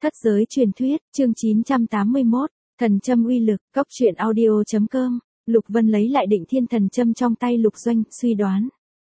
Thất giới truyền thuyết, chương 981, thần châm uy lực, cốc truyện audio.com, Lục Vân lấy lại Định Thiên thần châm trong tay Lục Doanh, suy đoán.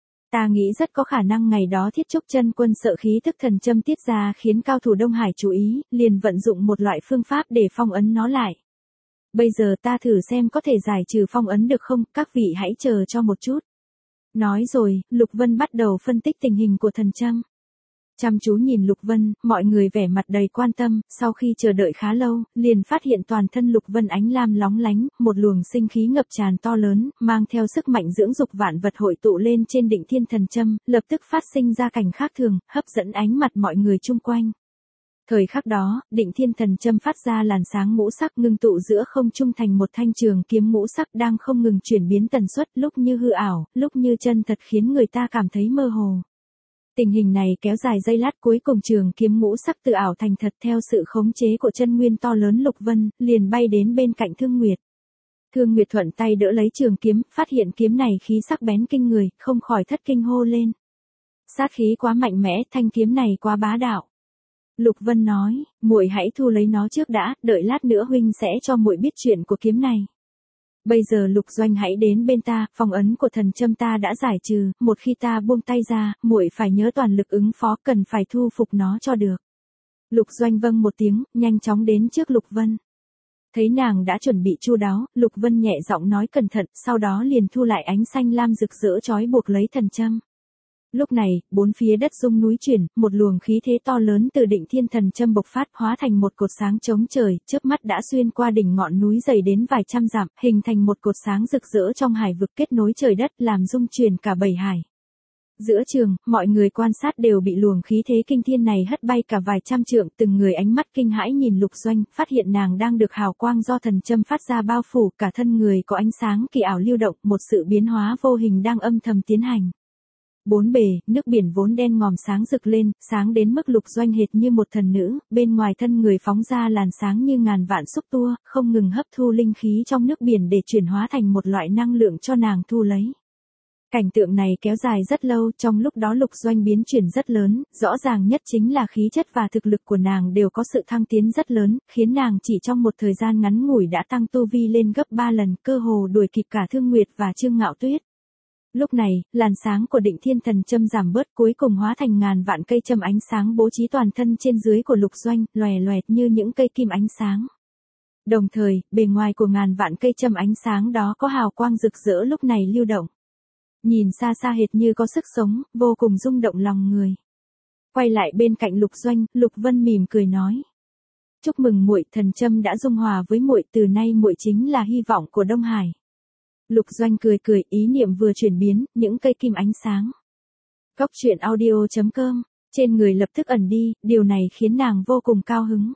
Ta nghĩ rất có khả năng ngày đó Thiết Trúc Chân Quân sợ khí thức thần châm tiết ra khiến cao thủ Đông Hải chú ý, liền vận dụng một loại phương pháp để phong ấn nó lại. Bây giờ ta thử xem có thể giải trừ phong ấn được không, các vị hãy chờ cho một chút. Nói rồi, Lục Vân bắt đầu phân tích tình hình của thần châm. Chăm chú nhìn Lục Vân, mọi người vẻ mặt đầy quan tâm, sau khi chờ đợi khá lâu, liền phát hiện toàn thân Lục Vân ánh lam lóng lánh, một luồng sinh khí ngập tràn to lớn, mang theo sức mạnh dưỡng dục vạn vật hội tụ lên trên Định Thiên thần châm, lập tức phát sinh ra cảnh khác thường, hấp dẫn ánh mặt mọi người chung quanh. Thời khắc đó, Định Thiên thần châm phát ra làn sáng ngũ sắc ngưng tụ giữa không trung thành một thanh trường kiếm ngũ sắc đang không ngừng chuyển biến tần suất, lúc như hư ảo, lúc như chân thật khiến người ta cảm thấy mơ hồ. Tình hình này kéo dài giây lát, cuối cùng trường kiếm ngũ sắc từ ảo thành thật theo sự khống chế của chân nguyên to lớn Lục Vân, liền bay đến bên cạnh Thương Nguyệt. Thương Nguyệt thuận tay đỡ lấy trường kiếm, phát hiện kiếm này khí sắc bén kinh người, không khỏi thất kinh hô lên. Sát khí quá mạnh mẽ, thanh kiếm này quá bá đạo. Lục Vân nói, muội hãy thu lấy nó trước đã, đợi lát nữa huynh sẽ cho muội biết chuyện của kiếm này. Bây giờ Lục Doanh hãy đến bên ta, phong ấn của thần châm ta đã giải trừ, một khi ta buông tay ra, muội phải nhớ toàn lực ứng phó, cần phải thu phục nó cho được. Lục Doanh vâng một tiếng, nhanh chóng đến trước Lục Vân. Thấy nàng đã chuẩn bị chu đáo, Lục Vân nhẹ giọng nói cẩn thận, sau đó liền thu lại ánh xanh lam rực rỡ trói buộc lấy thần châm. Lúc này, bốn phía đất rung núi chuyển, một luồng khí thế to lớn từ Định Thiên thần châm bộc phát, hóa thành một cột sáng chống trời, chớp mắt đã xuyên qua đỉnh ngọn núi dày đến vài trăm dặm, hình thành một cột sáng rực rỡ trong hải vực kết nối trời đất, làm rung chuyển cả bảy hải. Giữa trường, mọi người quan sát đều bị luồng khí thế kinh thiên này hất bay cả vài trăm trượng, từng người ánh mắt kinh hãi nhìn Lục Doanh, phát hiện nàng đang được hào quang do thần châm phát ra bao phủ, cả thân người có ánh sáng kỳ ảo lưu động, một sự biến hóa vô hình đang âm thầm tiến hành. Bốn bề, nước biển vốn đen ngòm sáng rực lên, sáng đến mức Lục Doanh hệt như một thần nữ, bên ngoài thân người phóng ra làn sáng như ngàn vạn xúc tua, không ngừng hấp thu linh khí trong nước biển để chuyển hóa thành một loại năng lượng cho nàng thu lấy. Cảnh tượng này kéo dài rất lâu, trong lúc đó Lục Doanh biến chuyển rất lớn, rõ ràng nhất chính là khí chất và thực lực của nàng đều có sự thăng tiến rất lớn, khiến nàng chỉ trong một thời gian ngắn ngủi đã tăng tu vi lên gấp 3 lần, cơ hồ đuổi kịp cả Thương Nguyệt và Trương Ngạo Tuyết. Lúc này, làn sáng của Định Thiên thần châm giảm bớt, cuối cùng hóa thành ngàn vạn cây châm ánh sáng bố trí toàn thân trên dưới của Lục Doanh, lòe loẹt như những cây kim ánh sáng. Đồng thời, bề ngoài của ngàn vạn cây châm ánh sáng đó có hào quang rực rỡ lúc này lưu động. Nhìn xa xa hệt như có sức sống, vô cùng rung động lòng người. Quay lại bên cạnh Lục Doanh, Lục Vân mỉm cười nói: "Chúc mừng muội, thần châm đã dung hòa với muội, từ nay muội chính là hy vọng của Đông Hải." Lục Doanh cười cười, ý niệm vừa chuyển biến, những cây kim ánh sáng. Cốc truyện audio.com, trên người lập tức ẩn đi, điều này khiến nàng vô cùng cao hứng.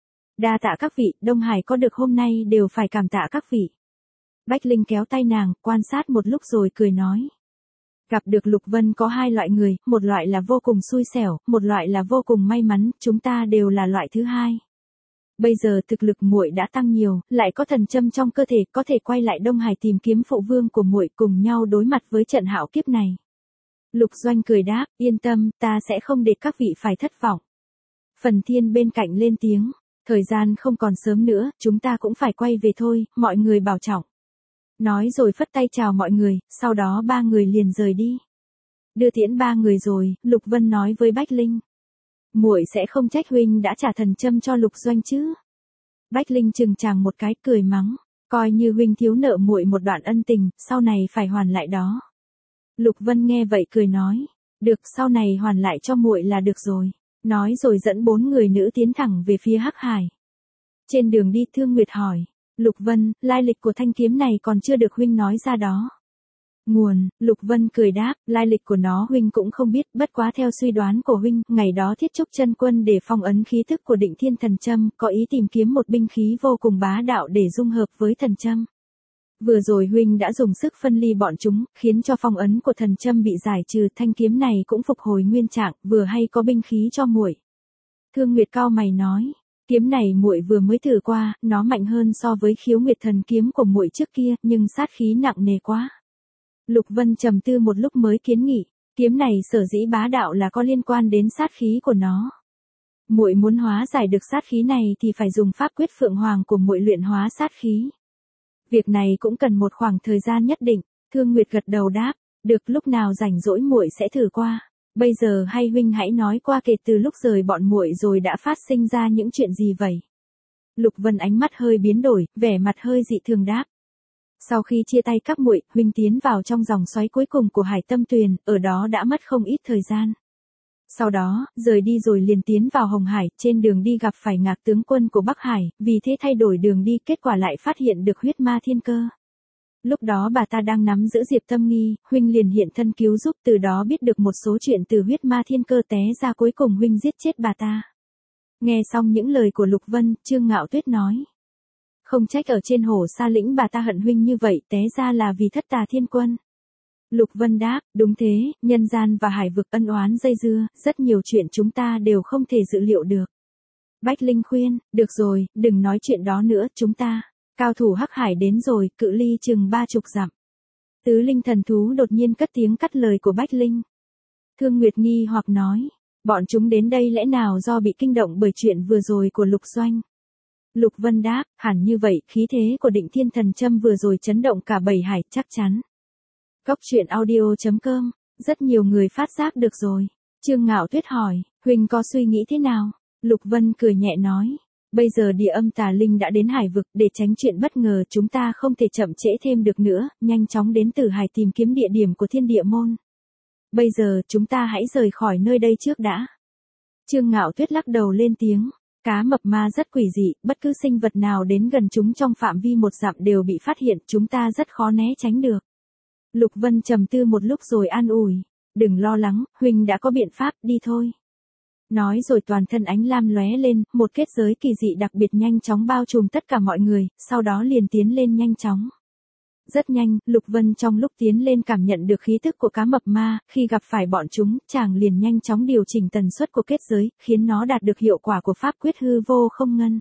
Đa tạ các vị, Đông Hải có được hôm nay đều phải cảm tạ các vị. Bách Linh kéo tay nàng, quan sát một lúc rồi cười nói. Gặp được Lục Vân có hai loại người, một loại là vô cùng xui xẻo, một loại là vô cùng may mắn, chúng ta đều là loại thứ hai. Bây giờ thực lực muội đã tăng nhiều, lại có thần châm trong cơ thể, có thể quay lại Đông Hải tìm kiếm phụ vương của muội, cùng nhau đối mặt với trận hạo kiếp này. Lục Doanh cười đáp, yên tâm, ta sẽ không để các vị phải thất vọng. Phần Thiên bên cạnh lên tiếng, thời gian không còn sớm nữa, chúng ta cũng phải quay về thôi, mọi người bảo trọng. Nói rồi phất tay chào mọi người, sau đó ba người liền rời đi. Đưa tiễn ba người rồi, Lục Vân nói với Bách Linh. Muội sẽ không trách huynh đã trả thần châm cho Lục Doanh chứ? Bách Linh chừng chàng một cái, cười mắng, coi như huynh thiếu nợ muội một đoạn ân tình, sau này phải hoàn lại đó. Lục Vân nghe vậy cười nói, được, sau này hoàn lại cho muội là được rồi. Nói rồi dẫn bốn người nữ tiến thẳng về phía Hắc Hải. Trên đường đi, Thương Nguyệt hỏi, Lục Vân, lai lịch của thanh kiếm này còn chưa được huynh nói ra đó. Nguồn, Lục Vân cười đáp, lai lịch của nó huynh cũng không biết, bất quá theo suy đoán của huynh, ngày đó Thiết Trúc Chân Quân để phong ấn khí thức của Định Thiên thần châm, có ý tìm kiếm một binh khí vô cùng bá đạo để dung hợp với thần châm. Vừa rồi huynh đã dùng sức phân ly bọn chúng, khiến cho phong ấn của thần châm bị giải trừ, thanh kiếm này cũng phục hồi nguyên trạng, vừa hay có binh khí cho muội. Thương Nguyệt cao mày nói, kiếm này muội vừa mới thử qua, nó mạnh hơn so với Khiếu Nguyệt thần kiếm của muội trước kia, nhưng sát khí nặng nề quá. Lục Vân trầm tư một lúc mới kiến nghị, kiếm này sở dĩ bá đạo là có liên quan đến sát khí của nó. Muội muốn hóa giải được sát khí này thì phải dùng pháp quyết Phượng Hoàng của muội luyện hóa sát khí. Việc này cũng cần một khoảng thời gian nhất định. Thương Nguyệt gật đầu đáp, được, lúc nào rảnh rỗi muội sẽ thử qua. Bây giờ hay huynh hãy nói qua kể từ lúc rời bọn muội rồi đã phát sinh ra những chuyện gì vậy? Lục Vân ánh mắt hơi biến đổi, vẻ mặt hơi dị thường đáp. Sau khi chia tay các muội, huynh tiến vào trong dòng xoáy cuối cùng của Hải Tâm Tuyền, ở đó đã mất không ít thời gian. Sau đó, rời đi rồi liền tiến vào Hồng Hải, trên đường đi gặp phải Ngạc tướng quân của Bắc Hải, vì thế thay đổi đường đi, kết quả lại phát hiện được huyết ma thiên cơ. Lúc đó bà ta đang nắm giữ Diệp Tâm Nghi, huynh liền hiện thân cứu giúp, từ đó biết được một số chuyện từ huyết ma thiên cơ té ra, cuối cùng huynh giết chết bà ta. Nghe xong những lời của Lục Vân, Trương Ngạo Tuyết nói. Không trách ở trên Hổ Sa Lĩnh bà ta hận huynh như vậy, té ra là vì Thất Tà Thiên Quân. Lục Vân đáp, đúng thế, nhân gian và hải vực ân oán dây dưa, rất nhiều chuyện chúng ta đều không thể dự liệu được. Bách Linh khuyên, được rồi, đừng nói chuyện đó nữa, chúng ta. Cao thủ Hắc Hải đến rồi, cự ly chừng 30 dặm. Tứ linh thần thú đột nhiên cất tiếng cắt lời của Bách Linh. Thương Nguyệt nghi hoặc nói, bọn chúng đến đây lẽ nào do bị kinh động bởi chuyện vừa rồi của Lục Doanh? Lục Vân đáp, hẳn như vậy, khí thế của Định Thiên Thần Châm vừa rồi chấn động cả bảy hải, chắc chắn. Cốc truyện audio.com, rất nhiều người phát giác được rồi. Trương Ngạo Tuyết hỏi, huynh có suy nghĩ thế nào? Lục Vân cười nhẹ nói, bây giờ địa âm tà linh đã đến hải vực, để tránh chuyện bất ngờ chúng ta không thể chậm trễ thêm được nữa, nhanh chóng đến Tử Hải tìm kiếm địa điểm của Thiên Địa Môn. Bây giờ chúng ta hãy rời khỏi nơi đây trước đã. Trương Ngạo Tuyết lắc đầu lên tiếng, cá mập ma rất quỷ dị, bất cứ sinh vật nào đến gần chúng trong phạm vi 1 dặm đều bị phát hiện, chúng ta rất khó né tránh được. Lục Vân trầm tư một lúc rồi an ủi, đừng lo lắng, huynh đã có biện pháp, đi thôi. Nói rồi toàn thân ánh lam lóe lên, một kết giới kỳ dị đặc biệt nhanh chóng bao trùm tất cả mọi người, sau đó liền tiến lên nhanh chóng. Rất nhanh, Lục Vân trong lúc tiến lên cảm nhận được khí tức của cá mập ma, khi gặp phải bọn chúng, chàng liền nhanh chóng điều chỉnh tần suất của kết giới, khiến nó đạt được hiệu quả của pháp quyết hư vô không ngân.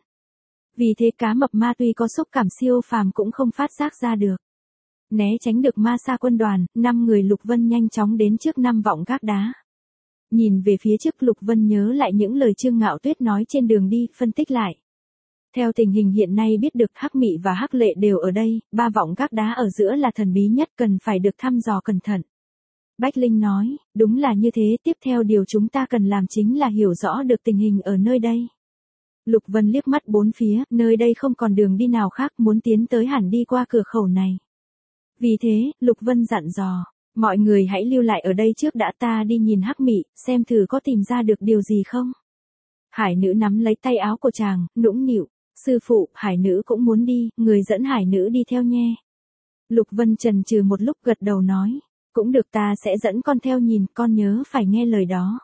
Vì thế cá mập ma tuy có xúc cảm siêu phàm cũng không phát giác ra được. Né tránh được ma sa quân đoàn, 5 người Lục Vân nhanh chóng đến trước 5 vọng gác đá. Nhìn về phía trước, Lục Vân nhớ lại những lời Trương Ngạo Tuyết nói trên đường đi, phân tích lại. Theo tình hình hiện nay biết được Hắc Mị và Hắc Lệ đều ở đây, 3 vọng gác đá ở giữa là thần bí nhất, cần phải được thăm dò cẩn thận. Bách Linh nói, đúng là như thế, tiếp theo điều chúng ta cần làm chính là hiểu rõ được tình hình ở nơi đây. Lục Vân liếc mắt bốn phía, nơi đây không còn đường đi nào khác, muốn tiến tới hẳn đi qua cửa khẩu này. Vì thế, Lục Vân dặn dò, mọi người hãy lưu lại ở đây trước đã, ta đi nhìn Hắc Mị, xem thử có tìm ra được điều gì không. Hải nữ nắm lấy tay áo của chàng, nũng nịu, sư phụ, hải nữ cũng muốn đi, người dẫn hải nữ đi theo nhé. Lục Vân chần chừ một lúc gật đầu nói, cũng được, ta sẽ dẫn con theo nhìn, con nhớ phải nghe lời đó.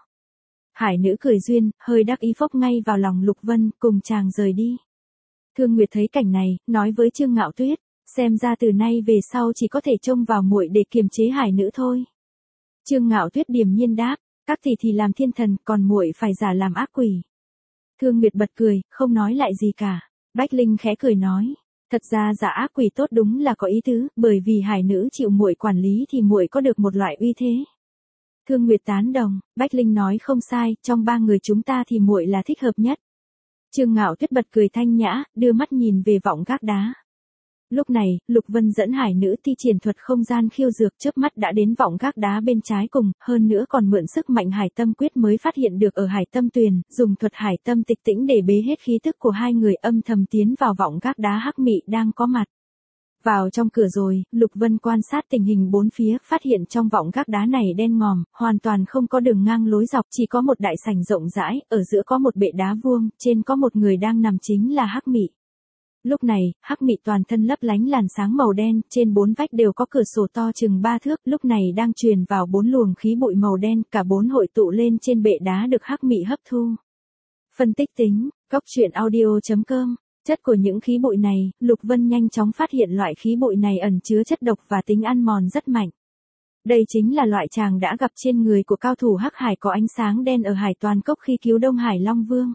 Hải nữ cười duyên, hơi đắc ý phốc ngay vào lòng Lục Vân, cùng chàng rời đi. Thương Nguyệt thấy cảnh này, nói với Trương Ngạo Tuyết, xem ra từ nay về sau chỉ có thể trông vào muội để kiềm chế hải nữ thôi. Trương Ngạo Tuyết điềm nhiên đáp, các tỷ thì làm thiên thần, còn muội phải giả làm ác quỷ. Thương Nguyệt bật cười, không nói lại gì cả. Bách Linh khẽ cười nói, thật ra giả ác quỷ tốt đúng là có ý tứ, bởi vì hải nữ chịu muội quản lý thì muội có được một loại uy thế. Thương Nguyệt tán đồng, Bách Linh nói không sai, trong 3 người chúng ta thì muội là thích hợp nhất. Trương Ngạo Tuyết bật cười thanh nhã, đưa mắt nhìn về vọng gác đá. Lúc này, Lục Vân dẫn hải nữ thi triển thuật không gian khiêu dược, chớp mắt đã đến vọng gác đá bên trái cùng, hơn nữa còn mượn sức mạnh hải tâm quyết mới phát hiện được ở Hải Tâm Tuyền, dùng thuật hải tâm tịch tĩnh để bế hết khí tức của 2 người, âm thầm tiến vào vọng gác đá Hắc Mị đang có mặt. Vào trong cửa rồi, Lục Vân quan sát tình hình bốn phía, phát hiện trong vọng gác đá này đen ngòm, hoàn toàn không có đường ngang lối dọc, chỉ có một đại sảnh rộng rãi, ở giữa có một bệ đá vuông, trên có một người đang nằm chính là Hắc Mị. Lúc này, Hắc Mị toàn thân lấp lánh làn sáng màu đen, trên 4 vách đều có cửa sổ to chừng 3 thước, lúc này đang truyền vào 4 luồng khí bụi màu đen, cả 4 hội tụ lên trên bệ đá được Hắc Mị hấp thu. Phân tích tính, cốc truyện audio.com. Chất của những khí bụi này, Lục Vân nhanh chóng phát hiện loại khí bụi này ẩn chứa chất độc và tính ăn mòn rất mạnh. Đây chính là loại chàng đã gặp trên người của cao thủ Hắc Hải có ánh sáng đen ở Hải Toàn Cốc khi cứu Đông Hải Long Vương.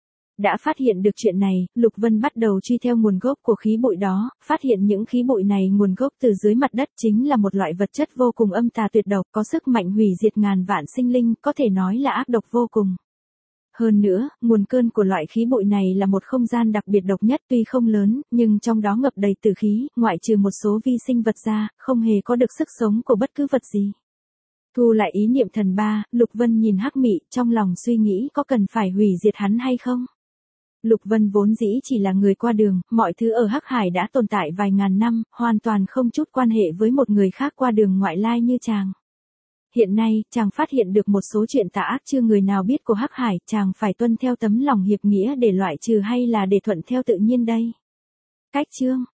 Đã phát hiện được chuyện này, Lục Vân bắt đầu truy theo nguồn gốc của khí bụi đó, phát hiện những khí bụi này nguồn gốc từ dưới mặt đất, chính là một loại vật chất vô cùng âm tà tuyệt độc, có sức mạnh hủy diệt ngàn vạn sinh linh, có thể nói là ác độc vô cùng. Hơn nữa, nguồn cơn của loại khí bụi này là một không gian đặc biệt độc nhất, tuy không lớn, nhưng trong đó ngập đầy tử khí, ngoại trừ một số vi sinh vật ra, không hề có được sức sống của bất cứ vật gì. Thu lại ý niệm thần ba, Lục Vân nhìn Hắc Mị, trong lòng suy nghĩ có cần phải hủy diệt hắn hay không. Lục Vân vốn dĩ chỉ là người qua đường, mọi thứ ở Hắc Hải đã tồn tại vài ngàn năm, hoàn toàn không chút quan hệ với một người khác qua đường ngoại lai như chàng. Hiện nay, chàng phát hiện được một số chuyện tà ác chưa người nào biết của Hắc Hải, chàng phải tuân theo tấm lòng hiệp nghĩa để loại trừ hay là để thuận theo tự nhiên đây? Cách chương